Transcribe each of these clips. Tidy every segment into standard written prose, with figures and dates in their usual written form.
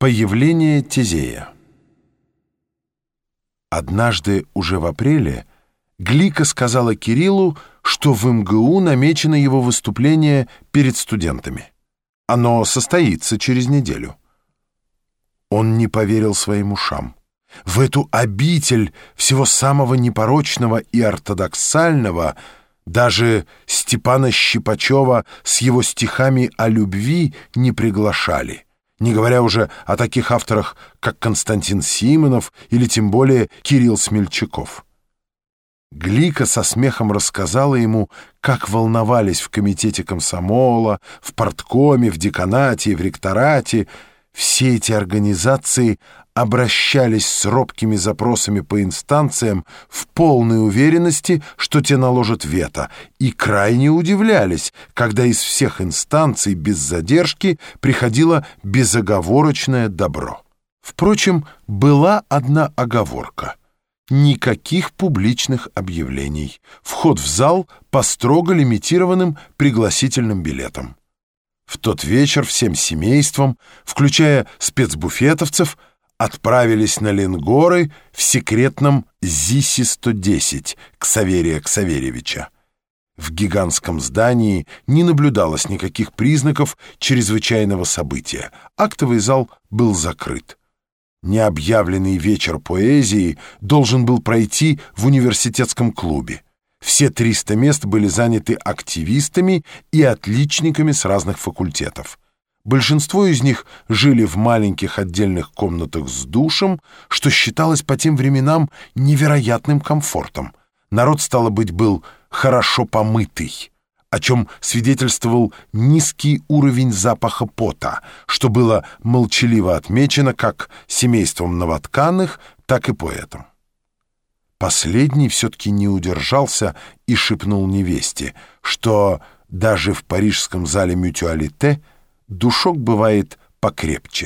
Появление Тезея. Однажды, уже в апреле, Глика сказала Кириллу, что в МГУ намечено его выступление перед студентами. Оно состоится через неделю. Он не поверил своим ушам. В эту обитель всего самого непорочного и ортодоксального даже Степана Щипачева с его стихами о любви не приглашали, не говоря уже о таких авторах, как Константин Симонов или тем более Кирилл Смельчаков. Глика со смехом рассказала ему, как волновались в комитете комсомола, в парткоме, в деканате и в ректорате. Все эти организации обращались с робкими запросами по инстанциям в полной уверенности, что те наложат вето, и крайне удивлялись, когда из всех инстанций без задержки приходило безоговорочное добро. Впрочем, была одна оговорка. Никаких публичных объявлений. Вход в зал по строго лимитированным пригласительным билетам. В тот вечер всем семейством, включая спецбуфетовцев, отправились на Ленгоры в секретном ЗИСе-110 Ксаверия Ксаверьевича. В гигантском здании не наблюдалось никаких признаков чрезвычайного события. Актовый зал был закрыт. Необъявленный вечер поэзии должен был пройти в университетском клубе. Все 300 мест были заняты активистами и отличниками с разных факультетов. Большинство из них жили в маленьких отдельных комнатах с душем, что считалось по тем временам невероятным комфортом. Народ, стало быть, был хорошо помытый, о чем свидетельствовал низкий уровень запаха пота, что было молчаливо отмечено как семейством новотканых, так и поэтом. Последний все-таки не удержался и шепнул невесте, что даже в парижском зале «Мютуалите» душок бывает покрепче.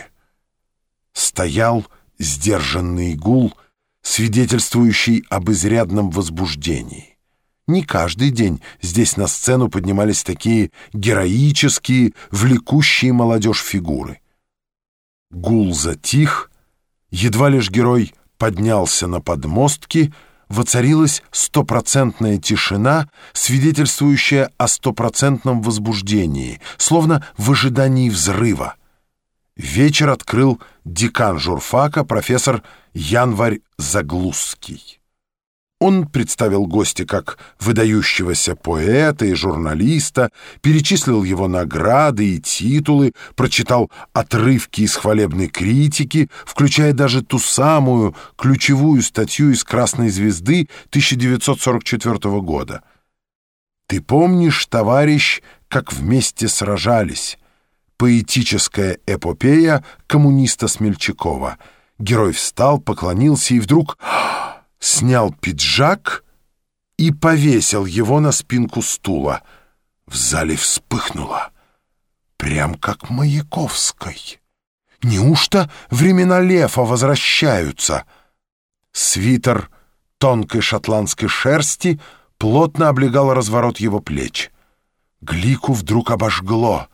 Стоял сдержанный гул, свидетельствующий об изрядном возбуждении. Не каждый день здесь на сцену поднимались такие героические, влекущие молодежь фигуры. Гул затих, едва лишь герой поднялся на подмостки, воцарилась стопроцентная тишина, свидетельствующая о стопроцентном возбуждении, словно в ожидании взрыва. Вечер открыл декан журфака, профессор Январь Заглузский. Он представил гостя как выдающегося поэта и журналиста, перечислил его награды и титулы, прочитал отрывки из хвалебной критики, включая даже ту самую ключевую статью из «Красной звезды» 1944 года. «Ты помнишь, товарищ, как вместе сражались?» Поэтическая эпопея коммуниста Смельчакова. Герой встал, поклонился и вдруг снял пиджак и повесил его на спинку стула. В зале вспыхнуло. Прям как Маяковской. Неужто времена Лефа возвращаются? Свитер тонкой шотландской шерсти плотно облегал разворот его плеч. Глику вдруг обожгло.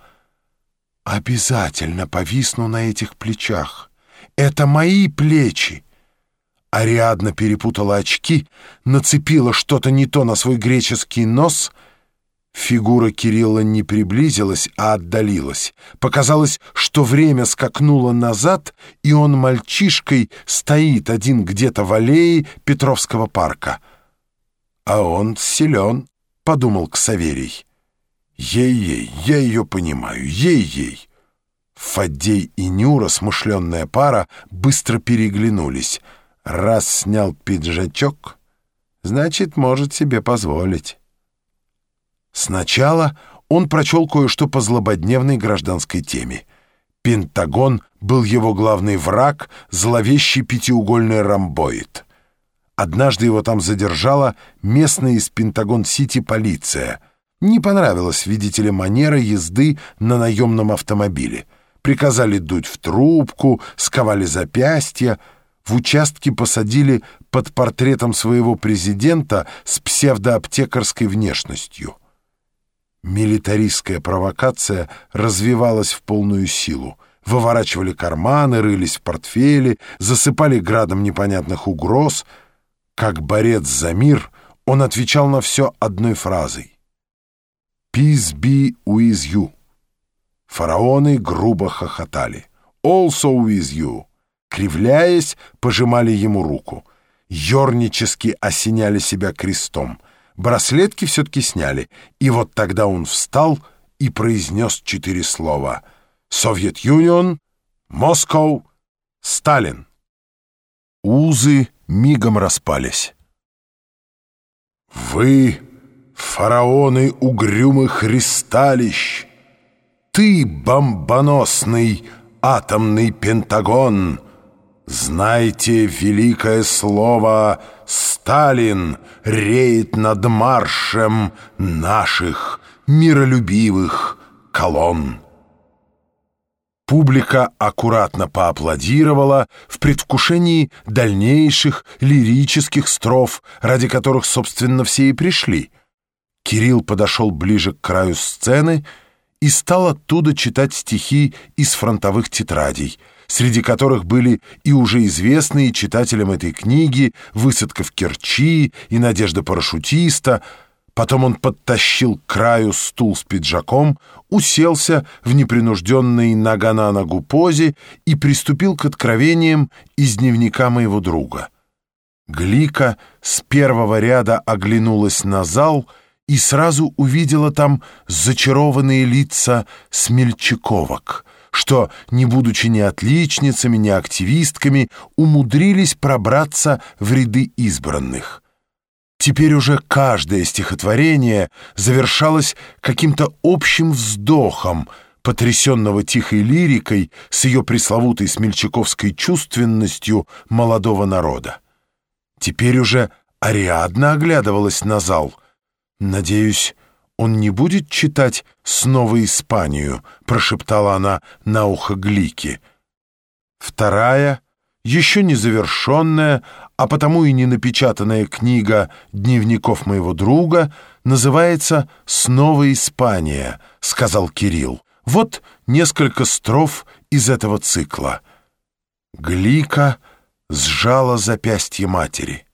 Обязательно повисну на этих плечах. Это мои плечи. Ариадна перепутала очки, нацепила что-то не то на свой греческий нос. Фигура Кирилла не приблизилась, а отдалилась. Показалось, что время скакнуло назад, и он мальчишкой стоит один где-то в аллее Петровского парка. «А он силен», — подумал Ксаверий. «Ей-ей, я ее понимаю, ей-ей». Фаддей и Нюра, смышленная пара, быстро переглянулись. Раз снял пиджачок, значит, может себе позволить. Сначала он прочел кое-что по злободневной гражданской теме. Пентагон был его главный враг, зловещий пятиугольный ромбоид. Однажды его там задержала местная из Пентагон-Сити полиция. Не понравилась, видите ли, манера езды на наемном автомобиле. Приказали дуть в трубку, сковали запястья. В участке посадили под портретом своего президента с псевдоаптекарской внешностью. Милитаристская провокация развивалась в полную силу. Выворачивали карманы, рылись в портфеле, засыпали градом непонятных угроз. Как борец за мир, он отвечал на все одной фразой: «Peace be with you». Фараоны грубо хохотали. «Also with you». Кривляясь, пожимали ему руку. Ёрнически осеняли себя крестом. Браслетки все-таки сняли, и вот тогда он встал и произнес 4 слова: «Совет Юнион, Москва, Сталин». Узы мигом распались. «Вы, фараоны угрюмых ристалищ, ты, бомбоносный атомный Пентагон, знайте великое слово: Сталин реет над маршем наших миролюбивых колонн». Публика аккуратно поаплодировала в предвкушении дальнейших лирических строф, ради которых, собственно, все и пришли. Кирилл подошел ближе к краю сцены и стал оттуда читать стихи из фронтовых тетрадей, среди которых были и уже известные читателям этой книги «Высадка в Керчи» и «Надежда парашютиста». Потом он подтащил к краю стул с пиджаком, уселся в непринужденной нога на ногу позе и приступил к откровениям из дневника моего друга. Глика с первого ряда оглянулась на зал и сразу увидела там зачарованные лица смельчаковок, что, не будучи ни отличницами, ни активистками, умудрились пробраться в ряды избранных. Теперь уже каждое стихотворение завершалось каким-то общим вздохом, потрясенного тихой лирикой с ее пресловутой смельчаковской чувственностью молодого народа. Теперь уже Ариадна оглядывалась на зал. «Надеюсь, он не будет читать снова Испанию», — прошептала она на ухо Глике. Вторая, еще не завершенная, а потому и не напечатанная книга дневников моего друга называется «Снова Испания», — сказал Кирилл. Вот несколько строф из этого цикла. Глика сжала запястье матери.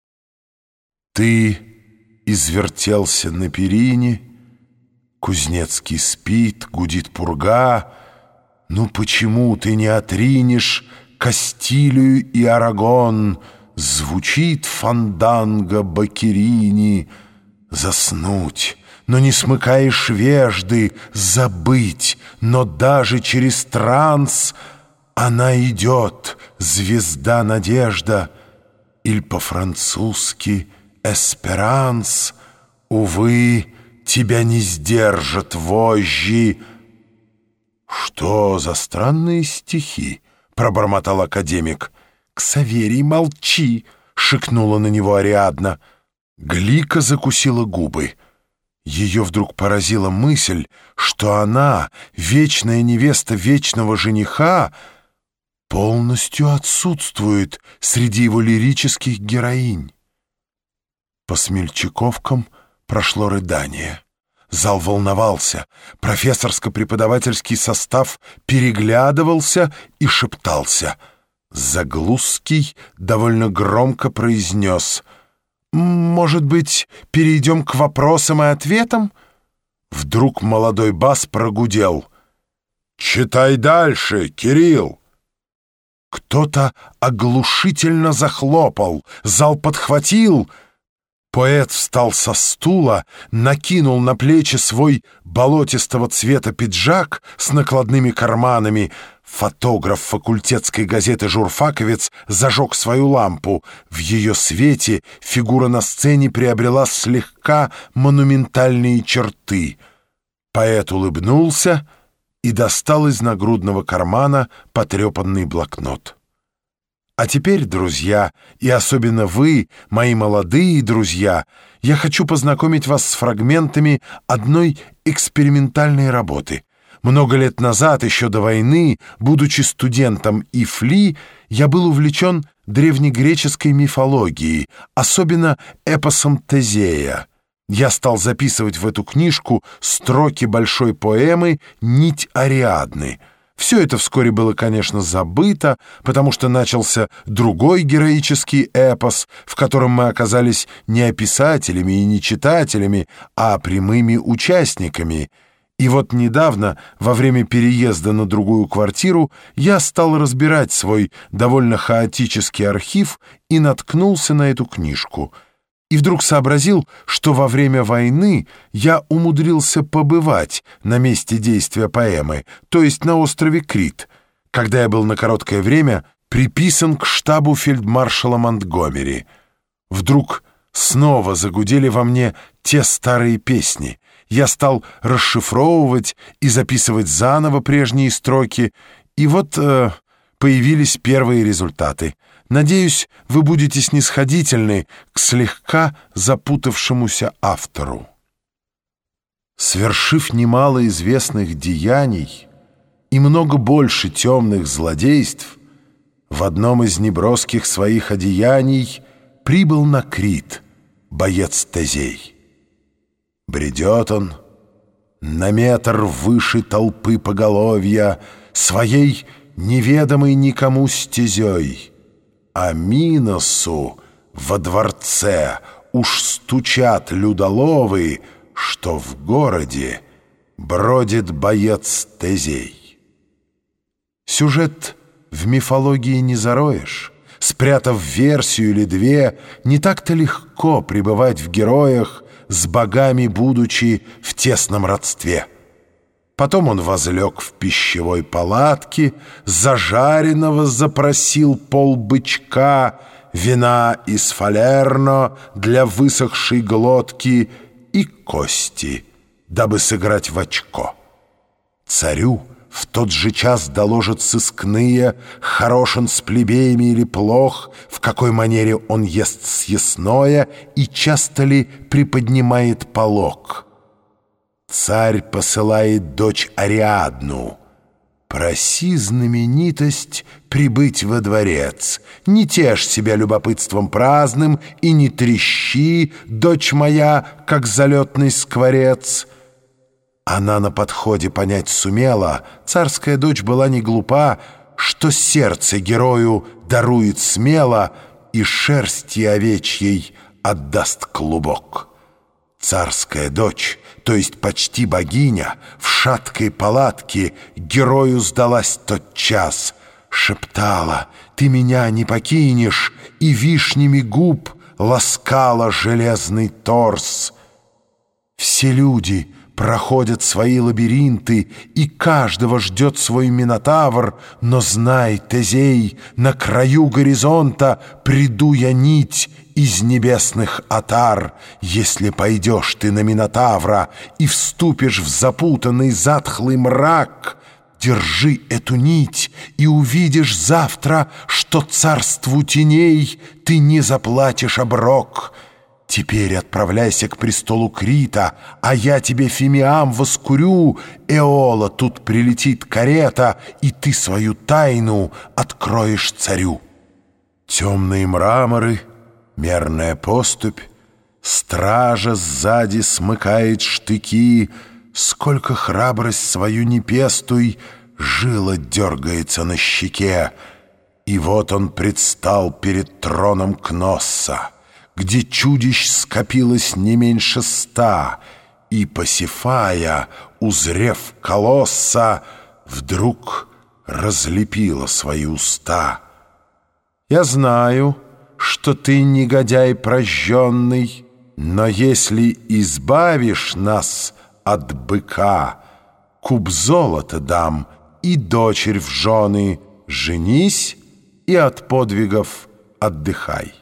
«Ты извертелся на перине, Кузнецкий спит, гудит пурга. Ну почему ты не отринешь Кастилию и Арагон? Звучит фанданго Бакерини. Заснуть, но не смыкаешь вежды, забыть, но даже через транс она идет, звезда надежда, иль по-французски «эсперанс». Увы, тебя не сдержат вожжи. «Что за странные стихи?» — пробормотал академик. «Ксаверий, молчи!» — шикнула на него Ариадна. Глика закусила губы. Ее вдруг поразила мысль, что она, вечная невеста вечного жениха, полностью отсутствует среди его лирических героинь. По смельчаковкам прошло рыдание. Зал волновался, профессорско-преподавательский состав переглядывался и шептался. Заглузский довольно громко произнес: «Может быть, перейдем к вопросам и ответам?» Вдруг молодой бас прогудел: «Читай дальше, Кирилл!» Кто-то оглушительно захлопал, зал подхватил. Поэт встал со стула, накинул на плечи свой болотистого цвета пиджак с накладными карманами. Фотограф факультетской газеты «Журфаковец» зажег свою лампу. В ее свете фигура на сцене приобрела слегка монументальные черты. Поэт улыбнулся и достал из нагрудного кармана потрепанный блокнот. А теперь, друзья, и особенно вы, мои молодые друзья, я хочу познакомить вас с фрагментами одной экспериментальной работы. Много лет назад, еще до войны, будучи студентом ИФЛИ, я был увлечен древнегреческой мифологией, особенно эпосом Тезея. Я стал записывать в эту книжку строки большой поэмы «Нить Ариадны». Все это вскоре было, конечно, забыто, потому что начался другой героический эпос, в котором мы оказались не описателями и не читателями, а прямыми участниками. И вот недавно, во время переезда на другую квартиру, я стал разбирать свой довольно хаотический архив и наткнулся на эту книжку. И вдруг сообразил, что во время войны я умудрился побывать на месте действия поэмы, то есть на острове Крит, когда я был на короткое время приписан к штабу фельдмаршала Монтгомери. Вдруг снова загудели во мне те старые песни. Я стал расшифровывать и записывать заново прежние строки, и вот появились первые результаты. Надеюсь, вы будете снисходительны к слегка запутавшемуся автору. Свершив немало известных деяний и много больше темных злодейств, в одном из неброских своих одеяний прибыл на Крит боец Тезей. Бредет он на метр выше толпы поголовья своей неведомой никому стезей, а Миносу во дворце уж стучат людоловы, что в городе бродит боец Тезей. Сюжет в мифологии не зароешь. Спрятав версию или две, не так-то легко пребывать в героях, с богами будучи в тесном родстве. Потом он возлег в пищевой палатке, зажаренного запросил полбычка, вина из фалерно для высохшей глотки и кости, дабы сыграть в очко. Царю в тот же час доложат сыскные, хорош он с плебеями или плох, в какой манере он ест съестное и часто ли приподнимает полог. Царь посылает дочь Ариадну: проси знаменитость прибыть во дворец. Не тешь себя любопытством праздным и не трещи, дочь моя, как залетный скворец. Она на подходе понять сумела, царская дочь была не глупа, что сердце герою дарует смело и шерсти овечьей отдаст клубок. Царская дочь, то есть почти богиня, в шаткой палатке герою сдалась тотчас. Шептала: «Ты меня не покинешь», и вишнями губ ласкала железный торс. Все люди проходят свои лабиринты, и каждого ждет свой Минотавр, но знай, Тезей, на краю горизонта приду я нить из небесных отар. Если пойдешь ты на Минотавра и вступишь в запутанный затхлый мрак, держи эту нить и увидишь завтра, что царству теней ты не заплатишь оброк. Теперь отправляйся к престолу Крита, а я тебе фимиам воскурю. Эола, тут прилетит карета, и ты свою тайну откроешь царю». Темные мраморы, мерная поступь, стража сзади смыкает штыки. Сколько храбрость свою не пестуй, жила дергается на щеке. И вот он предстал перед троном Кносса, где чудищ скопилось не меньше 100, и Пасифая, узрев колосса, вдруг разлепила свои уста. «Я знаю, что ты негодяй прожженный, но если избавишь нас от быка, куб золота дам и дочерь в жены, женись и от подвигов отдыхай».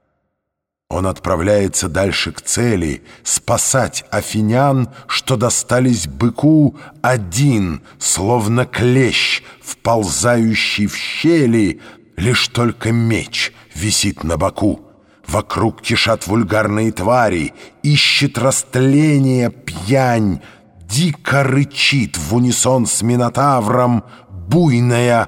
Он отправляется дальше к цели — спасать афинян, что достались быку, один, словно клещ, вползающий в щели. Лишь только меч висит на боку. Вокруг кишат вульгарные твари, ищет растление пьянь, дико рычит в унисон с Минотавром буйная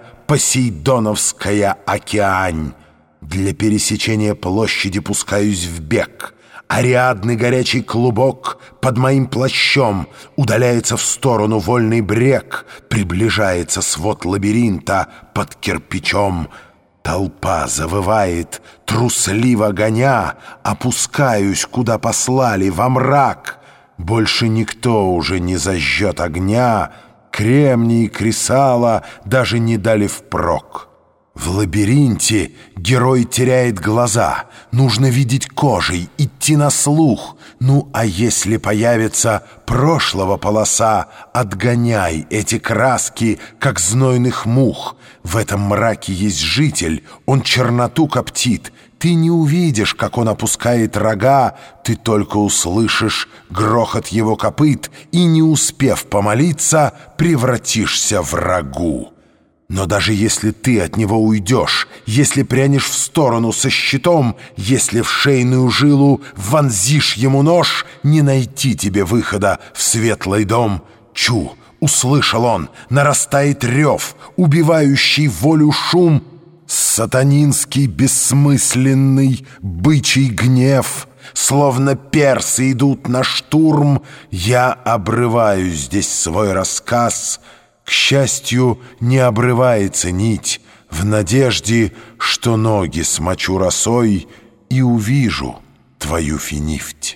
посейдоновская океань. Для пересечения площади пускаюсь в бег, Ариадный горячий клубок под моим плащом удаляется в сторону вольный брег, приближается свод лабиринта под кирпичом. Толпа завывает, трусливо гоня, опускаюсь, куда послали, во мрак. Больше никто уже не зажжет огня, кремний и кресало даже не дали впрок. В лабиринте герой теряет глаза, нужно видеть кожей, идти на слух. Ну, а если появится прошлого полоса, отгоняй эти краски, как знойных мух. В этом мраке есть житель, он черноту коптит. Ты не увидишь, как он опускает рога, ты только услышишь грохот его копыт и, не успев помолиться, превратишься в рагу. Но даже если ты от него уйдешь, если прянешь в сторону со щитом, если в шейную жилу вонзишь ему нож, не найти тебе выхода в светлый дом. Чу, услышал он, нарастает рев, убивающий волю шум, сатанинский бессмысленный бычий гнев. Словно персы идут на штурм, я обрываю здесь свой рассказ. К счастью, не обрывается нить, в надежде, что ноги смочу росой и увижу твою финифть.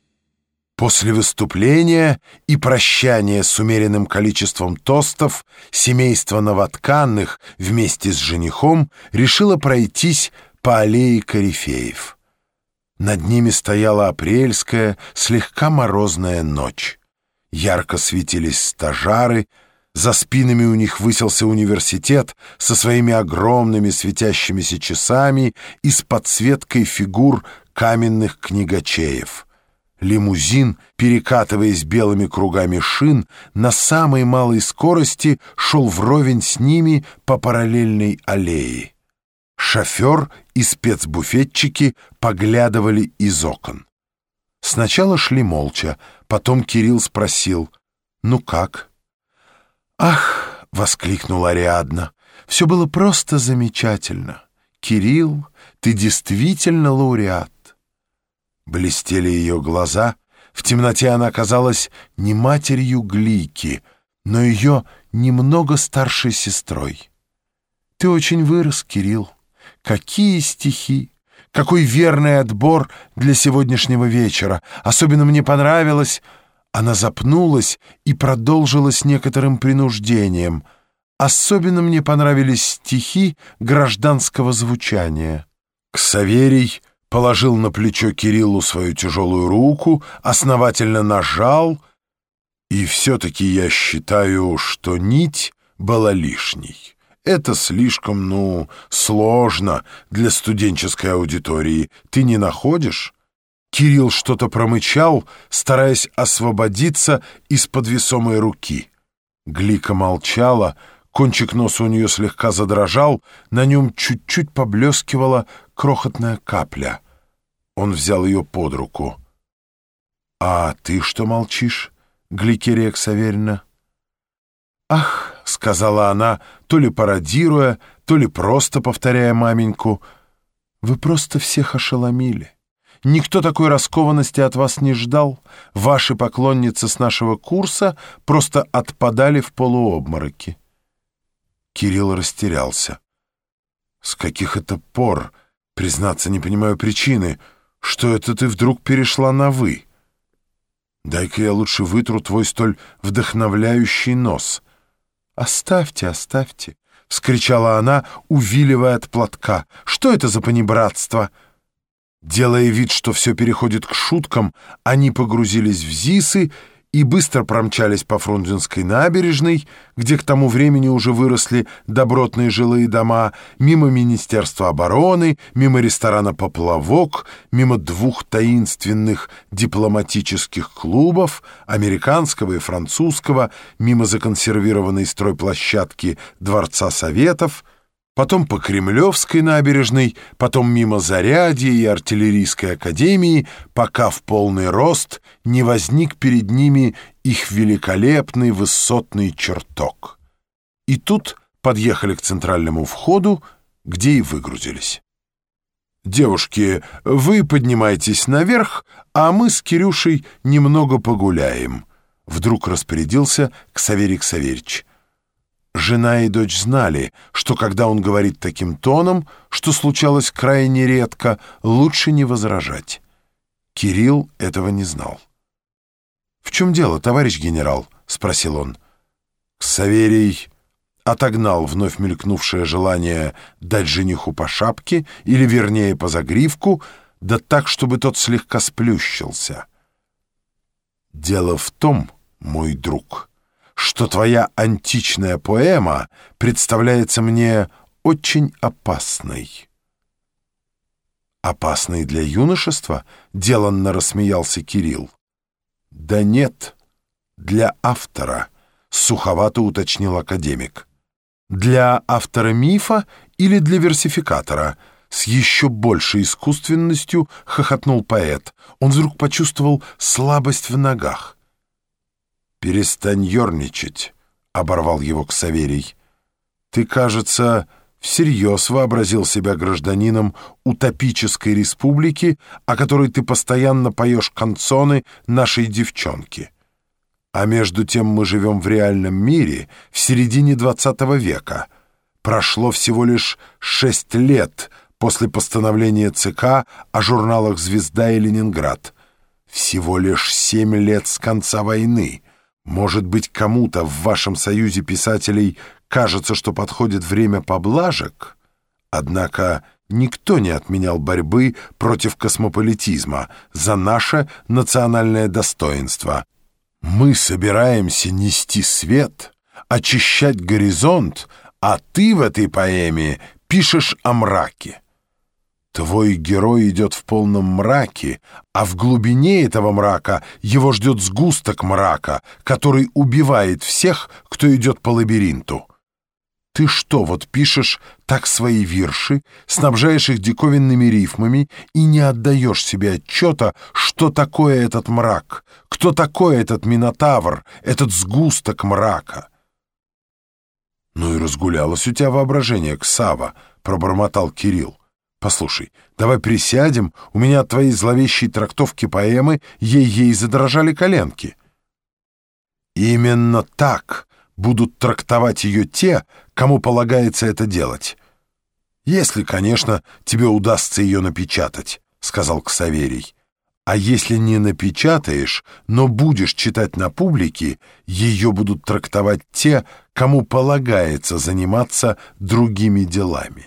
После выступления и прощания с умеренным количеством тостов семейство Новотканных вместе с женихом решило пройтись по аллее корифеев. Над ними стояла апрельская, слегка морозная ночь. Ярко светились стажары, за спинами у них высился университет со своими огромными светящимися часами и с подсветкой фигур каменных книгачеев. Лимузин, перекатываясь белыми кругами шин, на самой малой скорости шел вровень с ними по параллельной аллее. Шофер и спецбуфетчики поглядывали из окон. Сначала шли молча, потом Кирилл спросил: «Ну как?» «Ах!» — воскликнула Ариадна. «Все было просто замечательно. Кирилл, ты действительно лауреат». Блестели ее глаза. В темноте она казалась не матерью Глики, но ее немного старшей сестрой. «Ты очень вырос, Кирилл. Какие стихи! Какой верный отбор для сегодняшнего вечера! Особенно мне понравилось...» Она запнулась и продолжила с некоторым принуждением. «Особенно мне понравились стихи гражданского звучания». Ксаверий положил на плечо Кириллу свою тяжелую руку, основательно нажал, и все-таки я считаю, что нить была лишней. Это слишком, сложно для студенческой аудитории. Ты не находишь?» Кирилл что-то промычал, стараясь освободиться из-под весомой руки. Глика молчала, кончик носа у нее слегка задрожал, на нем чуть-чуть поблескивала крохотная капля. Он взял ее под руку. «А ты что молчишь, Гликерия Ксаверьевна?» «Ах», — сказала она, то ли пародируя, то ли просто повторяя маменьку, «вы просто всех ошеломили. Никто такой раскованности от вас не ждал. Ваши поклонницы с нашего курса просто отпадали в полуобмороки». Кирилл растерялся. «С каких это пор? Признаться, не понимаю причины. Что это ты вдруг перешла на «вы»? Дай-ка я лучше вытру твой столь вдохновляющий нос». «Оставьте, оставьте», — вскричала она, увиливая от платка. «Что это за понебратство?» Делая вид, что все переходит к шуткам, они погрузились в ЗИСы и быстро промчались по Фрунзенской набережной, где к тому времени уже выросли добротные жилые дома, мимо Министерства обороны, мимо ресторана «Поплавок», мимо двух таинственных дипломатических клубов, американского и французского, мимо законсервированной стройплощадки Дворца Советов, потом по Кремлевской набережной, потом мимо Зарядья и артиллерийской академии, пока в полный рост не возник перед ними их великолепный высотный чертог. И тут подъехали к центральному входу, где и выгрузились. Девушки, вы поднимайтесь наверх, а мы с Кирюшей немного погуляем», — вдруг распорядился Ксаверий Ксаверич. Жена и дочь знали, что когда он говорит таким тоном, что случалось крайне редко, лучше не возражать. Кирилл этого не знал. «В чем дело, товарищ генерал?» — спросил он. Ксаверий отогнал вновь мелькнувшее желание дать жениху по шапке, или, вернее, по загривку, да так, чтобы тот слегка сплющился. «Дело в том, мой друг, что твоя античная поэма представляется мне очень опасной». «Опасной для юношества?» — деланно рассмеялся Кирилл. «Да нет, для автора», — суховато уточнил академик. «Для автора мифа или для версификатора?» С еще большей искусственностью хохотнул поэт. Он вдруг почувствовал слабость в ногах. «Перестань ерничать», — оборвал его Ксаверий. «Ты, кажется, всерьез вообразил себя гражданином утопической республики, о которой ты постоянно поешь канцоны нашей девчонки. А между тем мы живем в реальном мире в середине XX века. Прошло всего лишь 6 лет после постановления ЦК о журналах «Звезда» и «Ленинград». Всего лишь 7 лет с конца войны. Может быть, кому-то в вашем союзе писателей кажется, что подходит время поблажек? Однако никто не отменял борьбы против космополитизма за наше национальное достоинство. Мы собираемся нести свет, очищать горизонт, а ты в этой поэме пишешь о мраке. Твой герой идет в полном мраке, а в глубине этого мрака его ждет сгусток мрака, который убивает всех, кто идет по лабиринту. Ты что, вот пишешь так свои вирши, снабжаешь их диковинными рифмами и не отдаешь себе отчета, что такое этот мрак, кто такой этот минотавр, этот сгусток мрака? «Ну и разгулялось у тебя воображение, Ксава», — пробормотал Кирилл. «Послушай, давай присядем, у меня от твоей зловещей трактовки поэмы ей-ей задрожали коленки». «Именно так будут трактовать ее те, кому полагается это делать. Если, конечно, тебе удастся ее напечатать», — сказал Ксаверий. «А если не напечатаешь, но будешь читать на публике, ее будут трактовать те, кому полагается заниматься другими делами».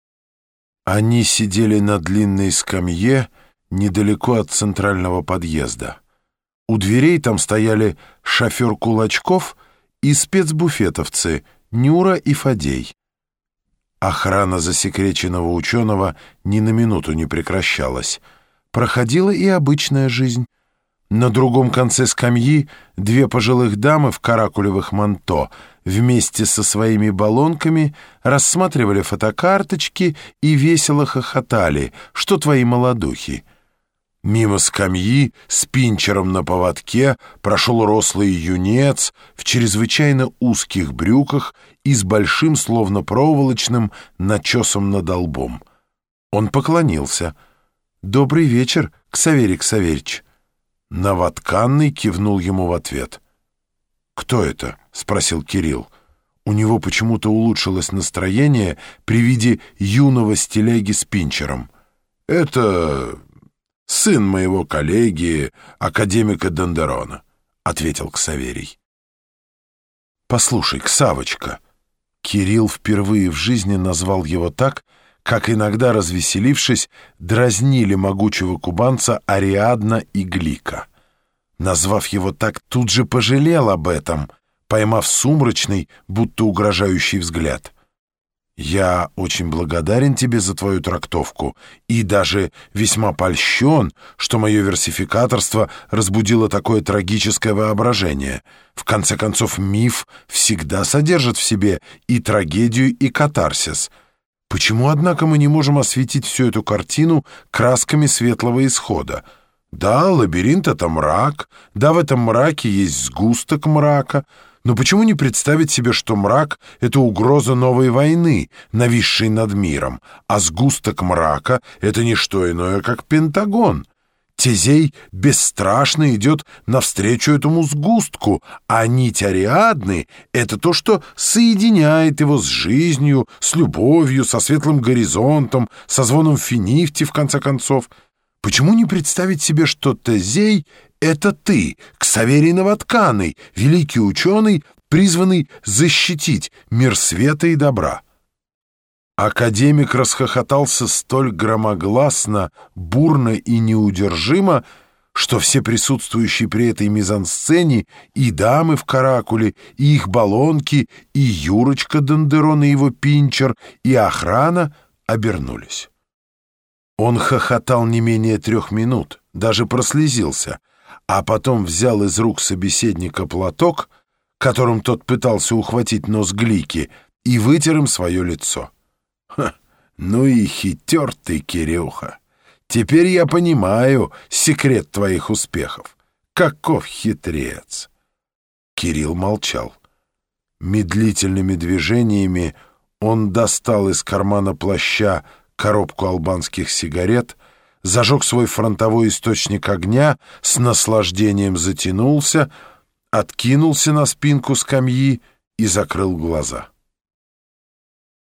Они сидели на длинной скамье недалеко от центрального подъезда. У дверей там стояли шофер Кулачков и спецбуфетовцы Нюра и Фадей. Охрана засекреченного ученого ни на минуту не прекращалась. Проходила и обычная жизнь. На другом конце скамьи 2 пожилых дамы в каракулевых манто вместе со своими баллонками рассматривали фотокарточки и весело хохотали, что твои молодухи. Мимо скамьи с пинчером на поводке прошел рослый юнец в чрезвычайно узких брюках и с большим, словно проволочным, начесом над лбом. Он поклонился. «Добрый вечер, Ксаверий Ксаверич». Новотканный кивнул ему в ответ. «Кто это?» — спросил Кирилл. У него почему-то улучшилось настроение при виде юного стиляги с пинчером. «Это сын моего коллеги, академика Дондерона», — ответил Ксаверий. «Послушай, Ксавочка», — Кирилл впервые в жизни назвал его так, как иногда, развеселившись, дразнили могучего кубанца Ариадна и Глика. Назвав его так, тут же пожалел об этом, поймав сумрачный, будто угрожающий взгляд. «Я очень благодарен тебе за твою трактовку и даже весьма польщен, что мое версификаторство разбудило такое трагическое воображение. В конце концов, миф всегда содержит в себе и трагедию, и катарсис. Почему, однако, мы не можем осветить всю эту картину красками светлого исхода? Да, лабиринт — это мрак, да, в этом мраке есть сгусток мрака. Но почему не представить себе, что мрак — это угроза новой войны, нависшей над миром, а сгусток мрака — это не что иное, как Пентагон? Тезей бесстрашно идет навстречу этому сгустку, а нить Ариадны — это то, что соединяет его с жизнью, с любовью, со светлым горизонтом, со звоном финифти, в конце концов. Почему не представить себе, что Тезей — это ты, Ксаверий Новотканый, великий ученый, призванный защитить мир света и добра? Академик расхохотался столь громогласно, бурно и неудержимо, что все присутствующие при этой мизансцене, и дамы в каракуле, и их баллонки, и Юрочка Дондерон и его пинчер, и охрана обернулись. Он хохотал не менее 3 минут, даже прослезился, а потом взял из рук собеседника платок, которым тот пытался ухватить нос Глики, и вытер им свое лицо. «Ха, ну и хитер ты, Кирюха! Теперь я понимаю секрет твоих успехов. Каков хитрец!» Кирилл молчал. Медлительными движениями он достал из кармана плаща коробку албанских сигарет, зажег свой фронтовой источник огня, с наслаждением затянулся, откинулся на спинку скамьи и закрыл глаза.